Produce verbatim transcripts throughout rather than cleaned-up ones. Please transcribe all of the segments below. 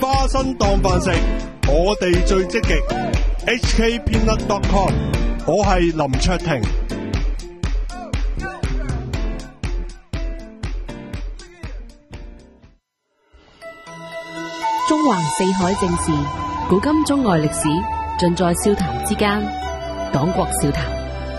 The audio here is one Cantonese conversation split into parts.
花生當飯食，我哋最積極。H K Peanut dot com， 我係林卓廷。 中環四海正事，古今中外歷史，盡在笑談之間。黨國笑談。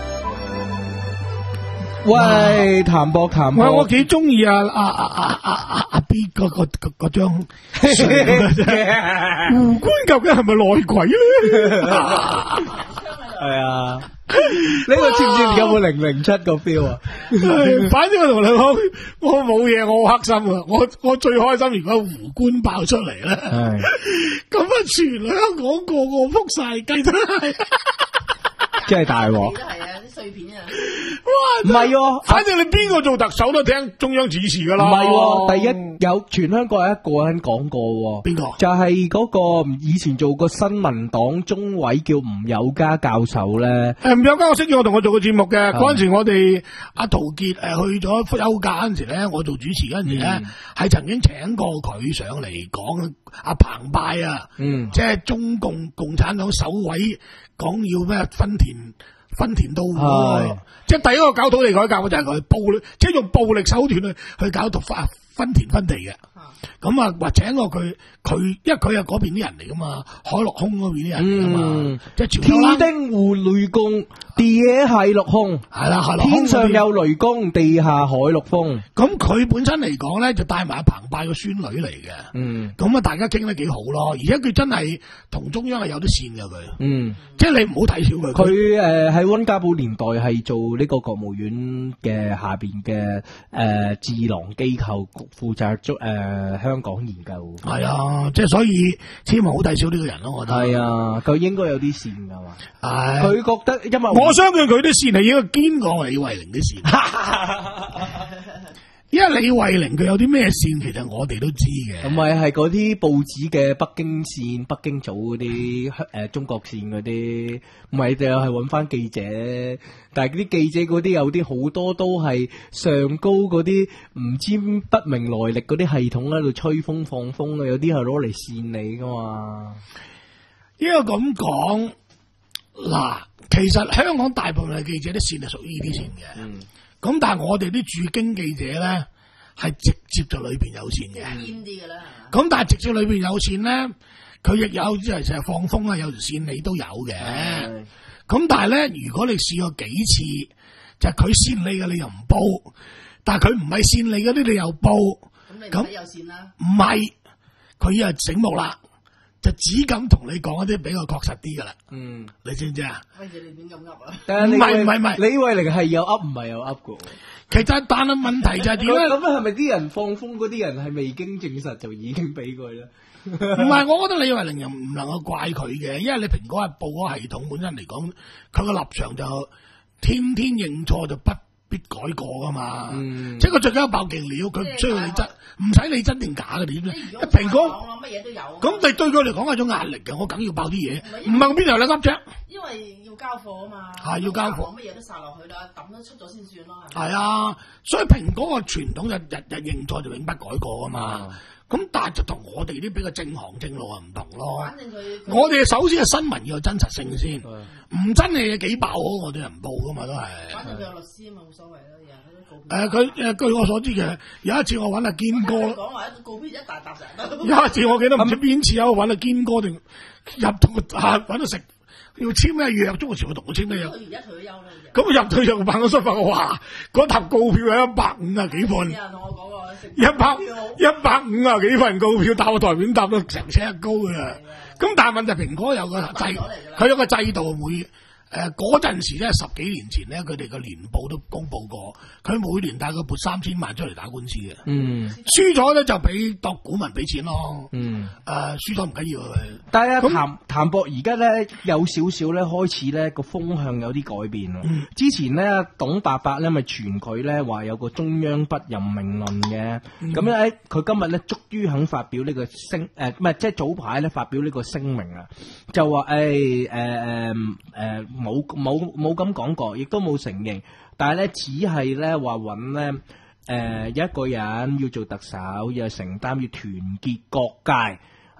喂，譚博譚博， 喂，我幾中意啊啊啊啊啊啊阿 B 嗰個嗰嗰張相嘅啫。胡官究竟係咪內鬼咧？ 係啊，呢個知唔知有冇零零七個 feel 啊？ 反正我同你講，我冇嘢，我好黑心啊！我我最開心，如果胡官爆出嚟咧，咁啊，全香港個個撲晒雞都係。 真係大鑊， 都係啊！啲碎片啊， 哇！ 唔係喎， 反正你邊個做特首都聽中央指示噶啦。 唔係喎，第一有全香港有一個人講過喎， 邊個？ 就係嗰個以前做過新民黨中委叫吳友嘉教授咧。 誒，吳友嘉我識咗，我同我做過節目嘅嗰陣時，我哋阿陶傑誒去咗休假嗰陣時咧，我做主持嗰陣時咧，係曾經請過佢上嚟講阿澎湃啊，嗯，即係中共共產黨首位。講要咩分田分田到戶，即係第一個搞土地改革嘅就係佢暴力，即係用暴力手段去去搞到分分田分地嘅。咁啊，或請過佢，佢因為佢係嗰邊啲人嚟噶嘛，海陸空嗰邊啲人嚟噶嘛，即係天丁戶雷公，地野係陸空， 係啦，係啦， 天上有雷公，地下海陸風。 咁佢本身嚟講咧，就帶埋阿澎湃個孫女嚟嘅。嗯，咁啊，大家傾得幾好咯，而且佢真係同中央係有啲線嘅佢。嗯，即係你唔好睇小佢。 佢誒喺溫家寶年代係做呢個國務院嘅下邊嘅誒智囊機構負責足誒。香港研究係啊，即係所以千萬好睇少呢個人咯，我覺得係啊，佢應該有啲線噶嘛。係，佢覺得因為我相信佢啲線係應該堅過李慧玲啲線。因為李慧玲佢有啲咩線，其實我哋都知嘅。 同埋係嗰啲報紙嘅北京線、北京組嗰啲誒中國線嗰啲，唔係就係揾翻記者。但係嗰啲記者嗰啲有啲好多都係上高嗰啲唔知不明來歷嗰啲系統喺度吹風放風嘅，有啲係攞嚟線你噶嘛。 應該咁講，嗱，其實香港大部分嘅記者啲線係屬於呢啲線嘅。嗯。咁但係我哋啲駐京記者咧，係直接就裏邊有線嘅， 堅啲嘅啦。咁但係直接裏邊有線咧，佢亦有即係成日放風啊，有條線你都有嘅。咁但係咧，如果你試過幾次，就係佢線你嘅，你又唔報；但係佢唔係線你嗰啲，你又報。 咁你唔使有線啦。 唔係，佢又醒目啦。就只敢同你講一啲比較確實啲噶啦，嗯，你知唔知啊？ 乜嘢你亂咁噏啊？ 唔係唔係唔係， 李慧玲係有噏唔係有噏噶。 其實但係問題就係點咧？ 咁係咪啲人放風嗰啲人係未經證實就已經俾佢咧？ 唔係，我覺得李慧玲又唔能夠怪佢嘅，因為你蘋果日報嗰個系統本身嚟講，佢個立場就天天認錯就不必改過噶嘛，嗯、即係佢最緊要爆勁料，佢唔需要你真，唔使你真定假嘅，你知唔知？蘋果乜嘢都有， 咁你對佢嚟講係種壓力嘅，我梗要爆啲嘢，唔係邊度有你噏啫？ 因為要交貨啊嘛， 係要交貨， 乜嘢都殺落去啦，抌咗出咗先算咯。 係啊，所以蘋果個傳統就日日認錯就永不改過啊嘛。嗯咁但係就同我哋啲比較正行正路啊唔同咯。反正佢我哋首先係新聞要有真實性先，唔真係幾爆好，我哋人唔報噶嘛都係。 反正佢有律師啊嘛，冇所謂啦， 誒佢誒據我所知嘅，有一次我揾阿堅哥， 講話一告一大沓成。 有一次我記得唔知邊次有揾阿堅哥定入到啊揾到食。要簽咩約？中國時我同我簽咩約？佢而家退休啦。咁入退休辦公室發我話，嗰沓告票有一百五啊幾份。有人同我講過，一百一百五啊幾份告票，搭個台面搭到成尺高噶啦。咁但係問題，蘋果有個制，佢有個制度會。誒嗰陣時咧，十幾年前咧，佢哋個年報都公佈過，佢每年大概撥三千萬出嚟打官司嘅。嗯，輸咗咧就俾當股民俾錢咯。嗯，誒、呃、輸咗唔緊要。 但係啊，譚譚博而家咧有少少咧開始咧個風向有啲改變咯。嗯、之前咧董伯伯咧咪傳佢咧話有個中央不任命論嘅，咁咧佢今日咧終於肯發表呢個聲誒，唔係即係早排咧發表呢個聲明啊，就話誒誒誒誒。冇冇冇咁講過，亦都冇承認，但係咧只係咧話揾咧誒一個人要做特首，要承擔要團結各界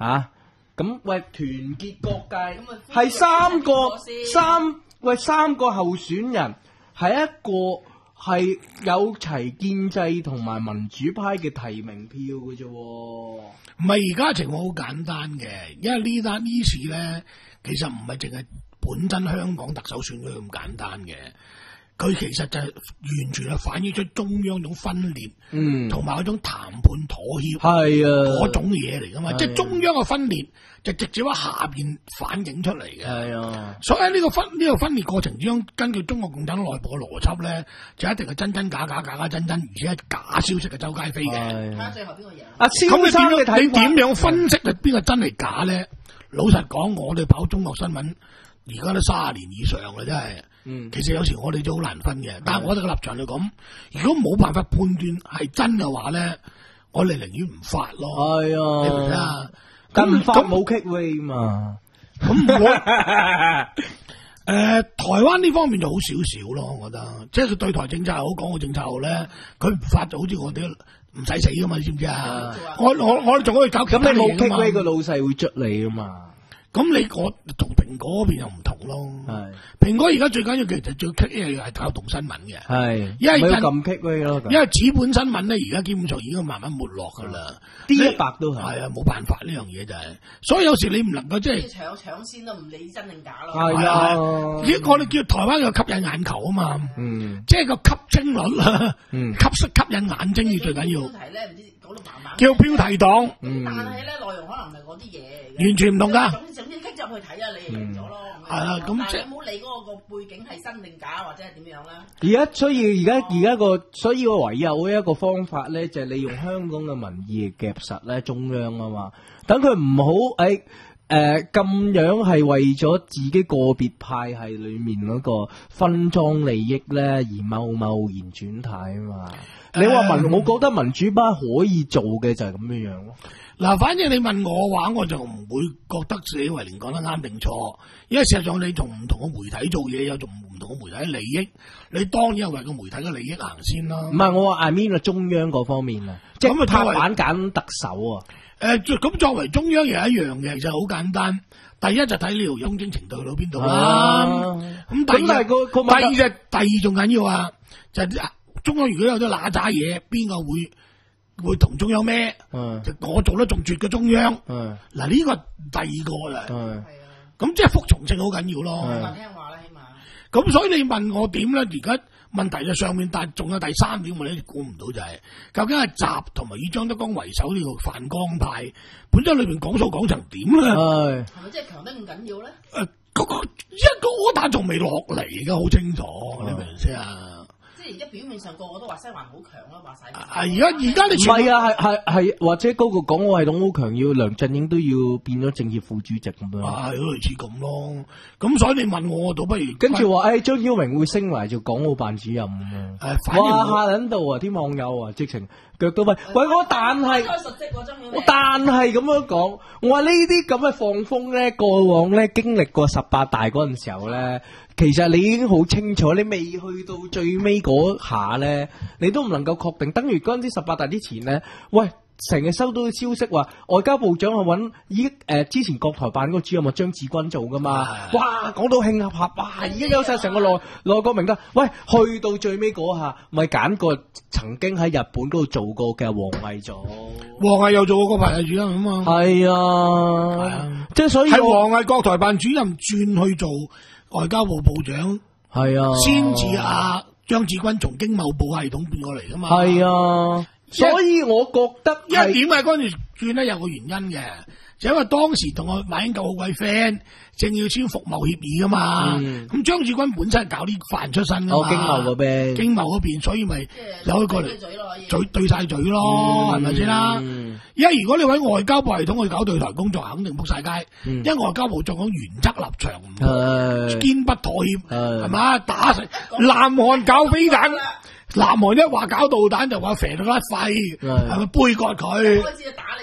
吓，咁、喂團結各界咁啊係三個先三喂三個候選人係一個係有齊建制同埋民主派嘅提名票嘅啫。 唔係而家情況好簡單嘅，因為呢單呢次咧，其實唔係淨係本身香港特首選舉咁簡單嘅，佢其實就係完全係反映出中央種分裂， 嗯， 同埋嗰種談判妥協係啊， 嗰種嘢嚟噶嘛，即係中央嘅分裂就直接喺下邊反映出嚟嘅。 係啊， 所以喺呢個分呢、呢個分裂過程之中，根據中國共產黨內部嘅邏輯咧，就一定係真真假假，假假真真，而且係假消息嘅周街飛嘅。 睇下最後邊個贏。 阿咁蕭生你點樣？你嘅睇法點樣分析係邊個真係假咧？老實講，我哋跑中國新聞而家都卅年以上啦，真係。 嗯， 其實有時我哋都好難分嘅，但係我哋嘅立場嚟講，如果冇辦法判斷係真嘅話咧，我哋寧願唔發咯。 係你明唔明啊， 啊？ 但唔發咁冇 kick way 嘛。 咁我誒、呃、台灣呢方面就好少少咯，我覺得，即係佢對台政策又好，港澳政策好咧，佢唔發就好似我哋唔使死噶嘛，你知唔知啊？我我我哋仲可以搞其咁你冇他嘢㗎 kick 嘛 way 個老細會捽你噶嘛？ 咁你我同蘋果嗰邊又唔同咯。 係蘋果而家最緊要其實最 kick 嘢係搞動新聞嘅， 係， 因為人咪要撳 kick way 咯， 因為紙本新聞咧而家基本上已經慢慢沒落噶啦。 D 你一百都係係啊，冇辦法呢樣嘢就係、所以有時你唔能夠即係。 搶搶先都唔理真定假咯。 係啊， 而家我哋叫台灣有吸引眼球啊嘛， 嗯即係個吸睛率啦， 嗯吸吸吸引眼睛要最緊要標，題咧唔知講到慢慢。 叫標題黨， 嗯但係咧內容可能唔係嗰啲嘢嚟嘅。 完全唔同㗎。 總總之棘入去睇啊，你就贏咗咯。 係啊咁即係但係你唔好理嗰個個背景係真定假或者係點樣啦。 而家所以而家而家個所以個唯有一個方法咧，就係利用香港嘅民意夾實咧中央啊嘛，等佢唔好誒誒咁樣係為咗自己個別派系裏面嗰個分贓利益咧而貿貿然轉態啊嘛。你話民， 誒我覺得民主派可以做嘅就係咁樣樣咯。 嗱，反正你問我話，我就唔會覺得自己為連講得啱定錯，因為事實上你同唔同嘅媒體做嘢，有同唔同嘅媒體利益，你當然係為個媒體嘅利益行先啦。 唔係我話 I mean 啊中央嗰方面啊，即係咁啊作為拍板揀特首啊。 誒，咁作為中央又一樣嘅，其實好簡單。第一就睇你條雍正程度去到邊度啦。咁第二咁但係個個第二就第二仲緊要啊，就係中央如果有啲揦渣嘢，邊個會會同中央孭？ 嗯就我做得仲絕嘅中央。 嗯嗱呢個第二個啦。 嗯。 係啊， 咁即係服從性好緊要咯。 難聽話啦，起碼。 咁所以你問我點咧？而家問題就上面，但係仲有第三點我哋估唔到就係、是，究竟係習同埋以張德江為首呢個泛江派，本身裏邊講數講成點咧？誒、 係係咪真係強得咁緊要咧？ 嗰個一個柯打仲未落嚟嘅，好清楚，你明唔明先啊？ 即係而家表面上個個都話西環好強啦，話晒。 啊！而家而家你唔全部係啊？係係係，或者嗰個港澳系統好強，要梁振英都要變咗政協副主席咁樣。 啊，係類似咁咯。咁所以你問我，我倒不如跟住話，誒張耀明會升為做港澳辦主任咁樣。 誒，反而哇！ 我下撚到啊，啲網友啊，直情腳都跛。喂，我但係。 開實績嗰張我但係咁樣講，我話呢啲咁嘅放風咧，過往咧經歷過十八大嗰陣時候咧，其實你已經好清楚，你未去到最尾嗰下咧，你都唔能夠確定。等於嗰陣時十八大之前咧，喂，成日收到消息話外交部長係揾已經誒之前國台辦嗰個主任啊張志軍做噶嘛，哇講到興合合，哇已經有晒成個內內閣名單。喂，去到最尾嗰下，咪揀個曾經喺日本嗰度做過嘅王毅做。 王毅又做過個排系主任啊嘛。 係係啊， 啊即係所以係我王毅國台辦主任轉去做外交部部長， 係啊， 先至阿張志軍從經貿部系統變過嚟噶嘛。 係啊，所以我覺得因為點解嗰陣時轉咧有個原因嘅，就因為當時同我馬英九好鬼 friend，正要簽服貿協議噶嘛。 嗯咁張志軍本身係搞啲飯出身噶嘛， 我經貿嗰邊， 經貿嗰邊，所以咪即係有佢過嚟對嘴咯，可以。 嘴對晒嘴咯，係咪先啦？ 嗯因為如果你喺外交部系統去搞對台工作，肯定仆晒街。 嗯因為外交部作講原則立場， 係堅不妥協， 係係嘛？打成南韓搞飛彈，南韓一話搞導彈就話肥到甩肺， 係係咪杯葛佢？ 開始打你先，打你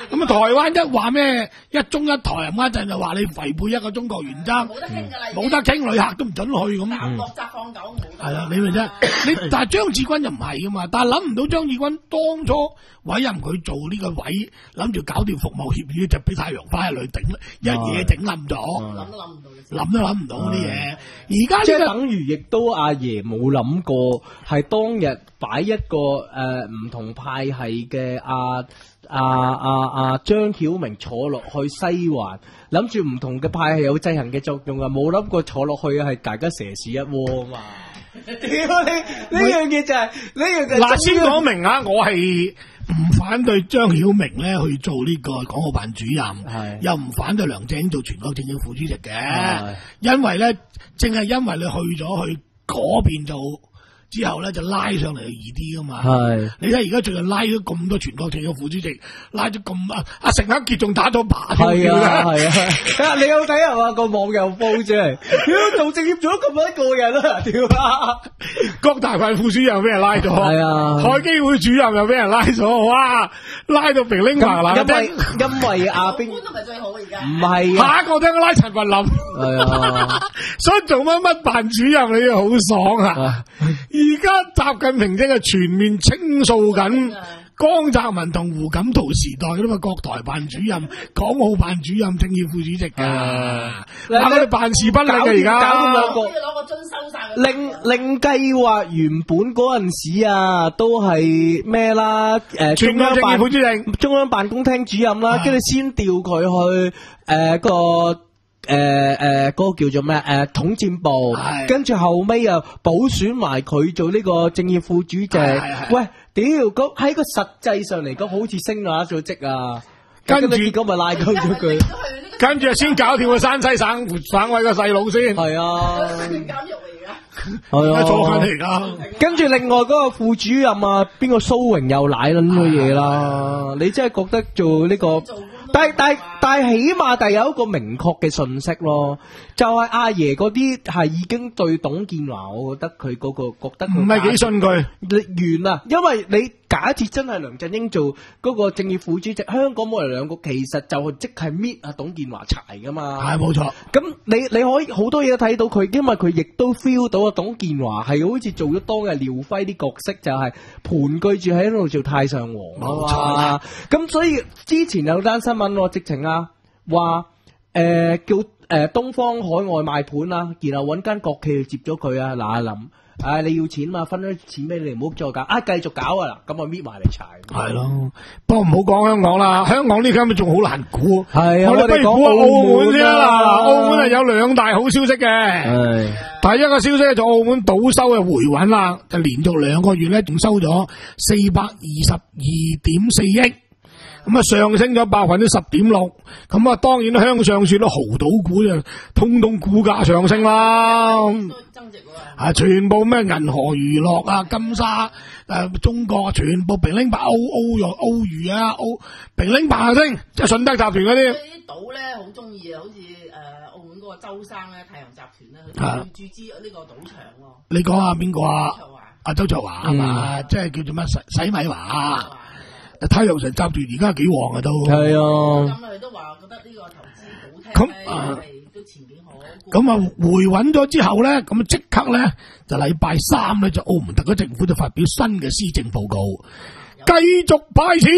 咁啊，台灣一話咩一中一台，咁一陣就話你違背一個中國原則， 冇得傾㗎啦， 冇得傾，旅客都唔准去咁。 南國責放狗冇。 係啦，你咪啫。你但係張志軍就唔係噶嘛，但係諗唔到張志軍當初委任佢做呢個位，諗住搞掂服務協議就俾太陽花一嚟頂，一嘢整冧咗， 諗都諗唔到嘅， 諗都諗唔到啲嘢。而家即係呢個等於亦都阿爺冇諗過，係當日擺一個誒唔同派系嘅阿阿阿阿張曉明坐落去西環，諗住唔同嘅派系有制衡嘅作用啊，冇諗過坐落去係大家蛇屎一窩啊嘛！屌你呢樣嘢就係呢樣就係嗱，先講明啊，我係唔反對張曉明咧去做呢個港澳辦主任， 係又唔反對梁振英做全國政協副主席嘅係， 因為咧，正係因為你去咗去嗰邊做。之後咧就拉上嚟就易啲噶嘛， 係你睇而家最近拉咗咁多全國政協副主席，拉咗咁啊阿成克傑仲打咗靶添， 係啊係啊，啊你有睇啊嘛個網友報出嚟，屌做政協做咗咁多個人啦，屌啊！ 國大辦副主任又俾人拉咗， 係啊， 海基會主任又俾人拉咗，哇！拉到平拎麻啦， 因為因為阿邊官都唔係最好而家， 唔係啊， 下一個聽我拉陳文林， 係啊， 所以做乜乜辦主任你又好爽啊！而家習近平正係全面清掃緊江澤民同胡錦濤時代嗰啲嘛，國台辦主任、港澳辦主任、政協副主席噶，嗱佢哋辦事不力嘅而家， 搞掂兩個都要攞個樽收晒佢。 另另計劃原本嗰陣時啊，都係咩啦？誒， 全國政協副主席、 中央辦公廳主任啦，跟住先調佢去誒個。誒誒，嗰個叫做咩？誒，統戰部，跟住後尾又補選埋佢做呢個政協副主席。喂，屌，咁喺個實際上嚟講，好似升咗一組職啊！跟住結果咪拉鳩咗佢， 跟住先搞掂個山西省省委個細佬先。 係啊， 監獄嚟㗎， 係啊， 坐緊嚟㗎。 跟住另外嗰個副主任啊，邊個蘇榮又奶撚咗嘢啦？你真係覺得做呢個？但係但係但係起碼係有一個明確嘅信息咯，就係阿爺嗰啲係已經對董建華，我覺得佢嗰個覺得唔係幾信佢， 你完啦，因為你假設真係梁振英做嗰個政協副主席，香港冇人兩個其實就即係搣阿董建華柴噶嘛， 係冇錯。 咁你你可以好多嘢都睇到佢，因為佢亦都 feel 到阿董建華係好似做咗當日廖輝啲角色，就係盤踞住喺度做太上皇啊嘛，咁所以之前有單新聞。直情啊，話誒叫誒東方海外賣盤啊，然後揾間國企去接咗佢啊，嗱阿林，唉你要錢嘛，分咗錢俾你，唔好再搞，啊繼續搞啊嗱，咁我搣埋嚟柴。係咯，不過唔好講香港啦，香港呢間咪仲好難估。 係啊， 我哋不如估澳門先啦，澳門係有兩大好消息嘅。 係， 第一個消息咧就澳門賭收嘅回穩啦，就連續兩個月咧仲收咗四百二十二點四億。咁啊上升咗百分之十點六，咁啊當然向上算啦，豪賭股就通通股價上升啦， 增值喎， 啊全部咩銀河娛樂啊、金沙誒、啊、中國全部平拎白歐歐又歐娛啊歐平拎白升，即係順德集團嗰啲。 啲賭咧好中意啊，好似誒澳門嗰個周生咧，太陽集團咧，佢要注資呢個賭場喎。 你講下邊個啊？阿周卓華係嘛？即係叫做乜洗洗米華。太陽城集團而家幾旺啊都， 係啊， 咁佢都話覺得呢個投資好聽咧，係都前景好。 咁啊回穩咗之後咧，咁啊即刻咧就禮拜三咧就澳門特區政府就發表新嘅施政報告，繼續派錢，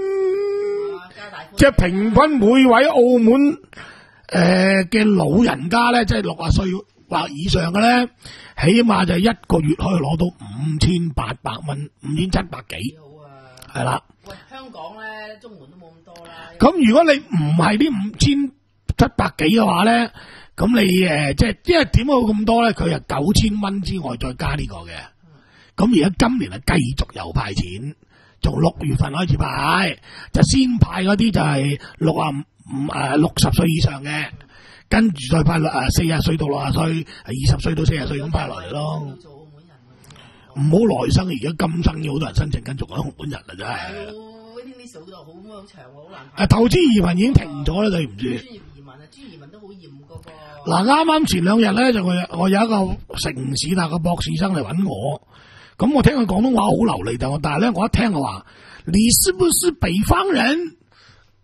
即係平均每位澳門誒嘅、呃、老人家咧，即係六十歲或以上嘅咧，起碼就一個月可以攞到五千八百蚊，五千七百幾，係啦。 喂，香港咧，綜援都冇咁多啦。 咁如果你唔係啲五千七百幾嘅話咧，咁你誒即係因為點解會咁多咧？佢係九千蚊之外再加呢個嘅。咁而家今年係繼續有派錢，從六月份開始派，就先派嗰啲就係六啊五誒六十歲以上嘅，跟住再派誒四十歲到六十歲，二十歲到四十歲咁派落嚟咯。唔好來生，而家今生有好多人申請緊做緊澳門人啦，真係。 waiting list 好好好長喎，好難。 誒，投資移民已經停咗啦，對唔住。 專業移民啊，專業移民都好嚴嗰個。 嗱，啱啱前兩日咧就我我有一個城市大嘅博士生嚟揾我，咁我聽佢廣東話好流利，但係但係咧我一聽我話，你是不是北方人？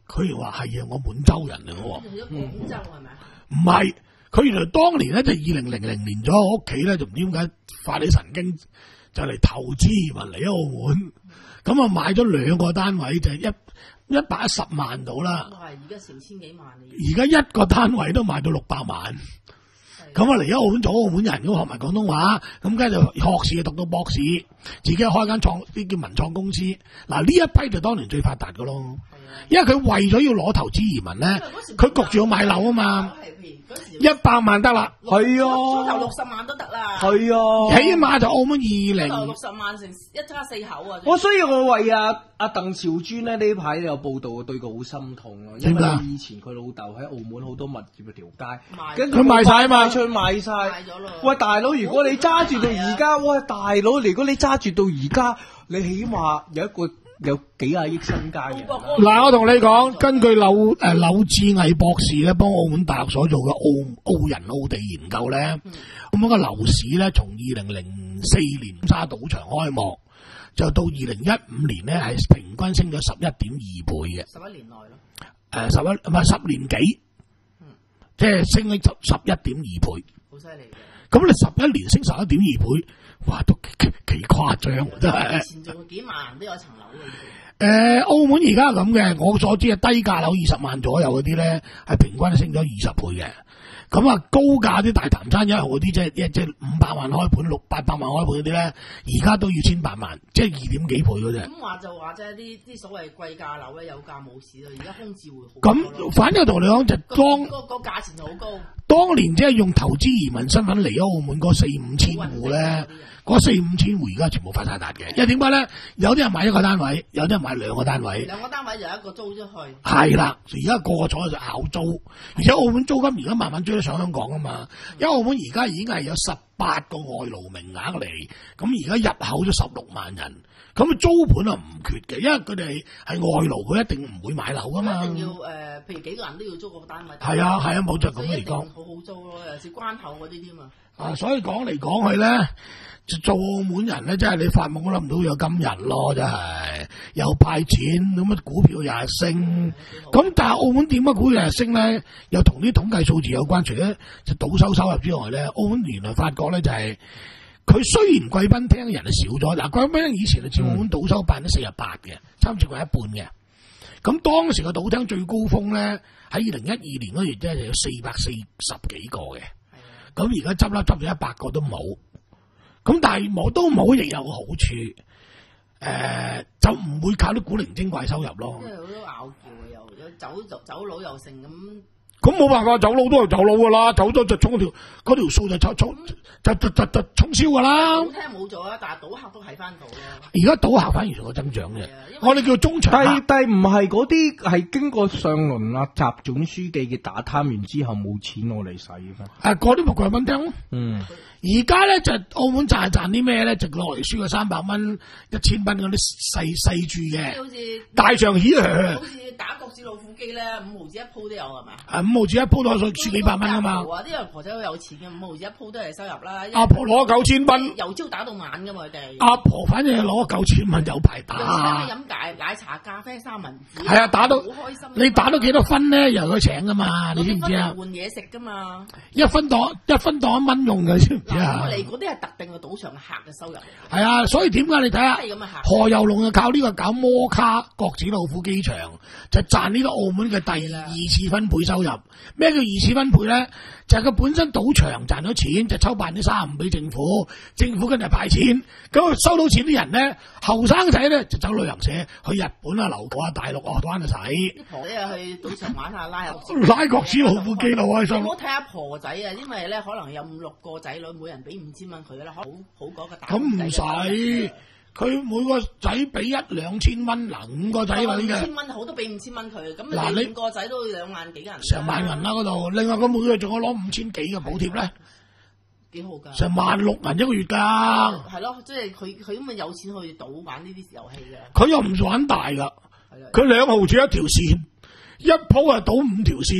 佢話係啊，我滿洲人嚟嘅喎。 去咗廣州係咪啊？ 唔係，佢原來當年咧就二零零零年咗，我屋企咧就唔知點解發起神經，就嚟投資移民嚟澳門。咁啊買咗兩個單位，就係一一百一十萬到啦。 哇！而家成千幾萬啦。 而家一個單位都賣到六百萬。咁啊嚟咗澳門做澳門人，咁學埋廣東話，咁跟住就學士讀到博士，自己開間創啲叫文創公司。嗱呢一批就當年最發達噶咯，因為佢為咗要攞投資移民咧，佢焗住要買樓啊嘛，一百萬得啦， 係啊， 初頭六十萬都得啦， 係啊， 起碼就澳門二零六十萬成一家四口啊！ 我所以我為阿阿鄧兆尊咧呢排有報道，對佢好心痛啊，因為以前佢老豆喺澳門好多物業嘅條街，跟住佢賣晒啊嘛。 佢賣晒，喂大佬，如果你揸住到而家，喂大佬，如果你揸住到而家，你起碼有一個有幾廿億身家嘅。 嗱，我同你講，根據柳誒柳志毅博士咧，幫澳門大學所做嘅澳澳人澳地研究咧，咁樣個樓市咧，從二零零四年沙賭場開幕，就到二零一五年咧，係平均升咗十一點二倍嘅。 十一年內咯。 誒，十一唔係十年幾？即係升咗十十一點二倍， 好犀利嘅。 咁你十一年升十一點二倍，哇，都幾幾誇張，真係。 以前仲幾萬人都有層樓嘅。 誒、呃，澳門而家咁嘅，我所知係低價樓二十萬左右嗰啲咧，係平均升咗二十倍嘅。咁啊，高價啲大潭山一號嗰啲，即係即係五百萬開盤、六八百萬開盤嗰啲咧，而家都要千八萬，即係二點幾倍嗰啫。 咁話就話啫，啲啲所謂貴價樓咧有價冇市啦，而家空置會好。 咁反正同你講就當個個價錢就好高。當年即係用投資移民身份嚟咗澳門嗰四五千戶咧，嗰四五千戶而家全部發晒達嘅。因為點解咧？有啲人買一個單位，有啲人買兩個單位。 兩個單位就一個租出去。 係啦，而家個個坐喺度咬租，而且澳門租金而家慢慢追得上香港啊嘛。因為澳門而家已經係有十八個外勞名額嚟，咁而家入口咗十六萬人，咁租盤啊唔缺嘅，因為佢哋係外勞，佢一定唔會買樓噶嘛。 一定要誒、呃，譬如幾個人都要租個單位。 係啊係啊，冇就咁嚟講。 好好租咯，尤其是關口嗰啲添啊。 啊，所以講嚟講去咧，做澳門人咧，真係你發夢都諗唔到有今日咯，真係又派錢，咁啊股票又係升，咁但係澳門點解股票又係升咧？又同啲統計數字有關，除咗就賭收收入之外咧，澳門原來發覺咧就係、是、佢雖然貴賓廳人係少咗，嗱貴賓廳以前係佔澳門賭收百分之四十八嘅，差唔多過一半嘅。咁當時個賭廳最高峰咧喺二零一二年嗰月咧就有四百四十幾個嘅。咁而家執笠執咗一百個都冇，咁但係冇都冇，亦有個好處，誒、呃、就唔會靠啲古靈精怪收入咯。 因為好多拗撬嘅，又有走走走佬又成咁。 咁冇辦法，走佬都係走佬噶啦，走咗就衝條嗰條數就衝衝就就就就衝銷噶啦。 賭廳冇咗啦，但係賭客都睇翻到咯。 而家賭客反而仲有增長嘅，我哋叫中場客。 但係唔係嗰啲係經過上輪啊習總書記嘅打貪完之後冇錢攞嚟使嘅。 啊，嗰啲咪貴賓廳咯。 嗯。 而家咧就澳門賺賺啲咩咧？就落嚟輸個三百蚊、一千蚊嗰啲細細注嘅， 好似大場起啊！ 好似打國子老虎機咧，五毫子一鋪都有係嘛？ 啊，五毫子一鋪都係輸幾百蚊啊嘛！ 啲人婆仔好有錢嘅，五毫子一鋪都係收入啦。 阿婆攞九千蚊， 由朝打到晚噶嘛佢哋。 阿婆反正係攞九千蚊有排打。 飲奶奶茶、咖啡、三文治。 係啊，打到好開心。 你打到幾多分咧？由佢請噶嘛？你知唔知啊？ 換嘢食噶嘛？ 一分當一分當一蚊用嘅，知唔知啊？ 嚟嗰啲係特定嘅賭場客嘅收入。 係啊，所以點解你睇下何猷龍就靠呢個搞摩卡國子老虎機場，就賺呢個澳門嘅第二次分配收入。咩叫二次分配咧？就係、是、佢本身賭場賺咗錢，就抽百分之三十五俾政府，政府跟住派錢。咁收到錢啲人咧，後生仔咧就走旅行社去日本啊、留學啊、大陸啊玩就使。 啲婆仔啊去賭場玩下拉下拉國子老虎機咯，開心。 唔好睇下婆仔啊，因為咧可能有五六個仔女，每人俾五千蚊佢啦，好好嗰個大。 咁唔使。佢每個仔俾一兩千蚊，嗱五個仔女嘅， 五千蚊好都俾五千蚊佢，咁嗱你五個仔都兩萬幾銀， 成萬銀啦嗰度。另外佢每個月仲有攞五千幾嘅補貼咧， 幾好㗎，成萬六銀一個月㗎。 係咯，即係佢佢咁咪有錢去賭玩呢啲遊戲嘅。 佢又唔玩大㗎，佢兩毫子一條線，一鋪係賭五條線。 呢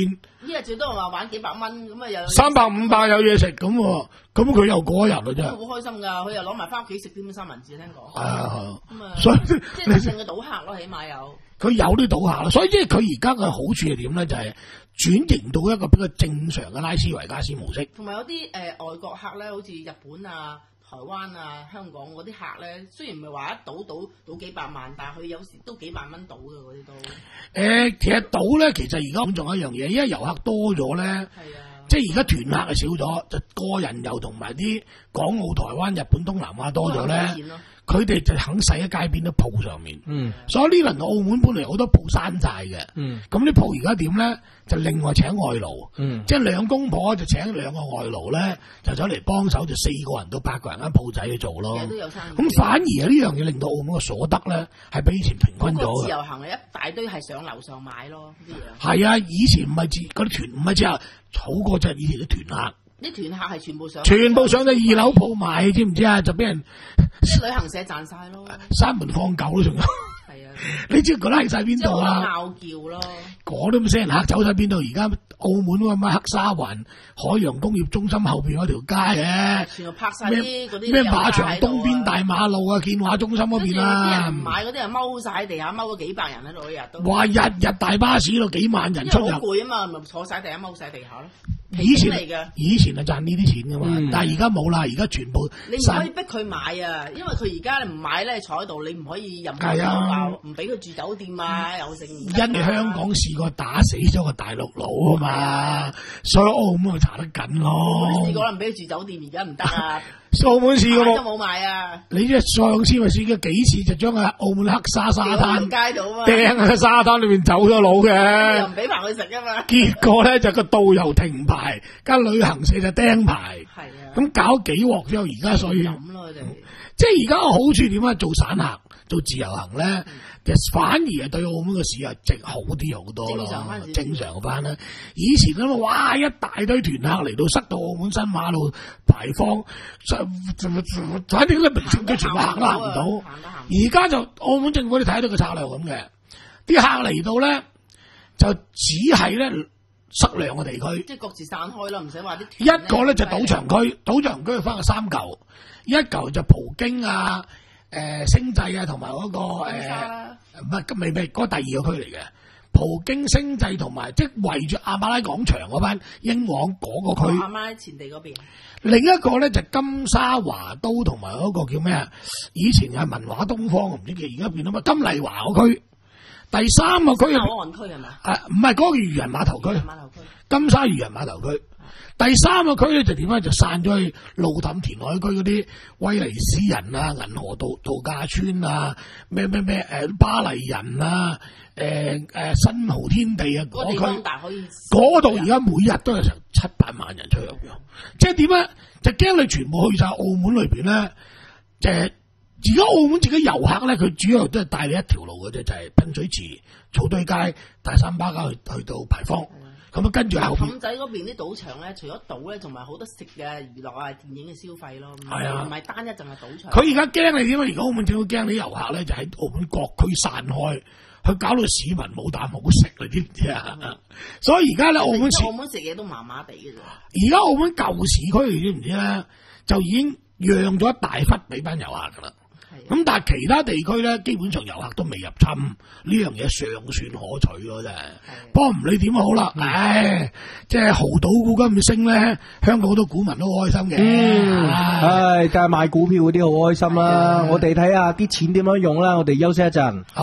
呢日最多話玩幾百蚊，咁啊又三百五百有嘢食咁喎，咁佢又過一日啦真係。 好開心㗎，佢又攞埋翻屋企食啲三文治，聽講。 係啊， 咁啊， 所以即係淨嘅賭客咯，起碼有。 佢有啲賭客啦，所以即係佢而家嘅好處係點咧？就係轉型到一個比較正常嘅拉斯維加斯模式。 同埋有啲誒、呃、外國客咧，好似日本啊、台灣啊、香港嗰啲客咧，雖然唔係話一賭賭賭幾百萬，但係佢有時都幾萬蚊賭嘅嗰啲都。誒、 呃，其實賭咧，其實而家咁仲有一樣嘢，因為遊客多咗咧。係啊。即係而家團客係少咗，就個人遊同埋啲港澳、台灣、日本、東南亞多咗咧，佢哋就肯使喺街邊啲鋪上面。嗯，所以呢輪澳門本嚟好多鋪山寨嘅。嗯，咁啲鋪而家點咧？就另外請外勞。嗯，即係兩公婆就請兩個外勞咧，就走嚟幫手，就四個人到八個人間鋪仔去做咯。都有生意。咁反而啊呢樣嘢令到澳門嘅所得咧係比以前平均咗嘅。自由行一大堆係上樓上買咯啲嘢。係啊，以前唔係自嗰啲團唔係之後。好過就係以前啲團客，啲團客係全部上，全部上到二樓鋪買，知唔知啊？就俾人啲旅行社賺晒咯，閂門放狗都仲有。係啊，你知佢拉晒邊度啊？拗叫咯，嗰啲咁些人客走晒邊度？而家澳門嗰個黑沙環海洋工業中心後邊嗰條街嘅，全部拍晒啲嗰啲咩馬場東邊大馬路啊，建華中心嗰邊啊，唔買嗰啲人踎晒喺地下，踎咗幾百人喺度一日都。哇！日日大巴士度幾萬人出入，好攰啊嘛，咪坐晒地下踎晒地下咯。以前嚟嘅，以前係賺呢啲錢噶嘛，嗯、但係而家冇啦，而家全部你唔可以逼佢買啊，因為佢而家唔買咧，坐喺度你唔可以任何包，唔俾佢住酒店啊，又剩。因為香港試過打死咗個大陸佬啊嘛，所以澳門咪查得緊咯。試過啦，唔俾佢住酒店，而家唔得啊。澳門試過冇？都冇買啊！你即係上次咪試過幾次，就將個澳門黑沙沙灘街度啊嘛，掟喺沙灘裏邊走咗佬嘅，又唔俾埋佢食啊嘛。結果咧就個導遊停牌，間旅行社就釘牌。係啊，咁搞幾鑊之後，而家所以咁咯，佢哋即係而家個好處點啊？做散客、做自由行咧，其實反而係對澳門嘅市係值好啲好多咯。正常翻，正常翻啦。以前咁啊，哇！一大堆團客嚟到，塞到澳門新馬路牌坊，反正咧明星都全部行都行唔到。而家就澳門政府你睇到個策略咁嘅，啲客嚟到咧就只係咧塞兩個地區，即係各自散開咯，唔使話啲。一個咧就賭場區，賭場區分個三嚿，一嚿就葡京啊、誒星際啊，同埋嗰個誒唔係未未嗰個第二個區嚟嘅。葡京星際同埋即係圍住亞馬拉廣場嗰班英皇嗰個區，亞馬拉前地嗰邊。另一個咧就金沙華都同埋嗰個叫咩啊？以前係文華東方，唔知叫而家變咗乜金麗華嗰區。第三個區口岸區係咪啊？唔係嗰個漁人碼頭區，碼頭區金沙漁人碼頭區。第三個區咧就點咧？就散咗去路氹填海區嗰啲威尼斯人啊、銀河度度假村啊、咩咩咩誒巴黎人啊、誒、呃、誒新濠天地啊嗰區，嗰度而家每日都有成七八萬人出入嘅，即係點咧？就驚你全部去晒澳門裏邊咧，就係而家澳門自己遊客咧，佢主要都係帶你一條路嘅啫，就係、是、噴水池、草堆街、大三巴街去去到牌坊。咁啊，跟住後邊氹仔嗰邊啲賭場咧，除咗賭咧，同埋好多食嘅娛樂啊、電影嘅消費咯。係啊，唔係單一淨係賭場。佢而家驚你點啊？而家澳門政府驚你遊客咧，就喺澳門各區散開，佢搞到市民冇啖好食，你知唔知啊？嗯、所以而家咧，澳門市澳門食嘢都麻麻地嘅啫。而家澳門舊市區，你知唔知咧？就已經讓咗一大忽俾班遊客噶啦。咁但係其他地區咧，基本上遊客都未入侵，呢樣嘢尚算可取咯，真係。不過唔理點好啦，唉，即係豪賭股咁升咧，香港好多股民都好開心嘅。嗯，唉，梗係買股票嗰啲好開心啦。我哋睇下啲錢點樣用啦，我哋休息一陣。好。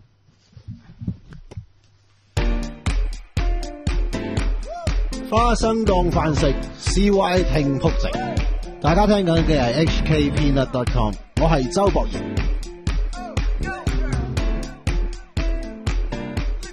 花生當飯食 ，C Y 聽曲食。大家聽緊嘅係 H K Peanut dot com， 我係周博賢。